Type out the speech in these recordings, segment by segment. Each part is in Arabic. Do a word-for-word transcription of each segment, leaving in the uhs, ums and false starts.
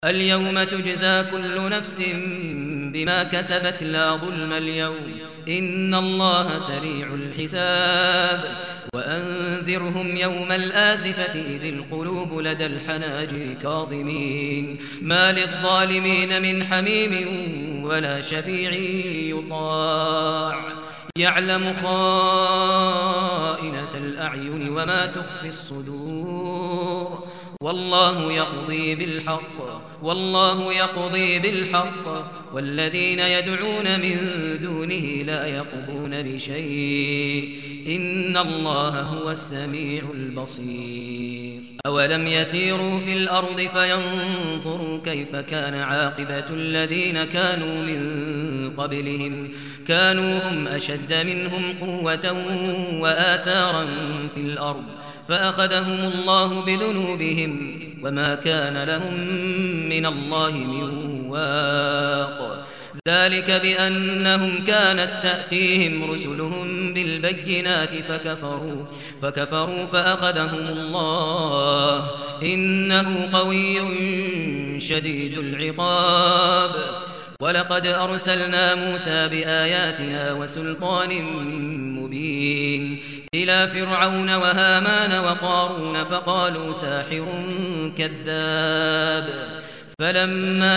اليوم تجزى كل نفس بما كسبت لا ظلم اليوم إن الله سريع الحساب وأنذرهم يوم الآزفة إذ القلوب لدى الحناجر كاظمين ما للظالمين من حميم ولا شفيع يطاع يعلم خائنة الأعين وما تخفي الصدور والله يقضي بالحق والله يقضي بالحق والذين يدعون من دونه لا يقضون بشيء إن الله هو السميع البصير أولم يسيروا في الأرض فينظروا كيف كان عاقبة الذين كانوا من قبلهم كانوا هم أشد منهم قوة وآثارا في الأرض فأخذهم الله بذنوبهم وما كان لهم من الله من واق ذلك بأنهم كانت تأتيهم رسلهم بالبينات فكفروا فكفروا فأخذهم الله إنه قوي شديد العقاب ولقد أرسلنا موسى بآياتنا وسلطان مبين إلى فرعون وهامان وقارون فقالوا ساحر كذاب فلما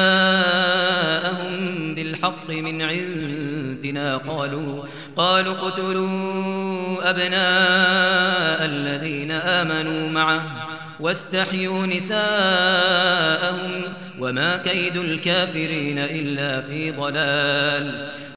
جاءهم بالحق من عندنا قالوا قالوا اقتلوا أبناء الذين آمنوا معه واستحيوا نساءهم وما كيد الكافرين إلا في ضلال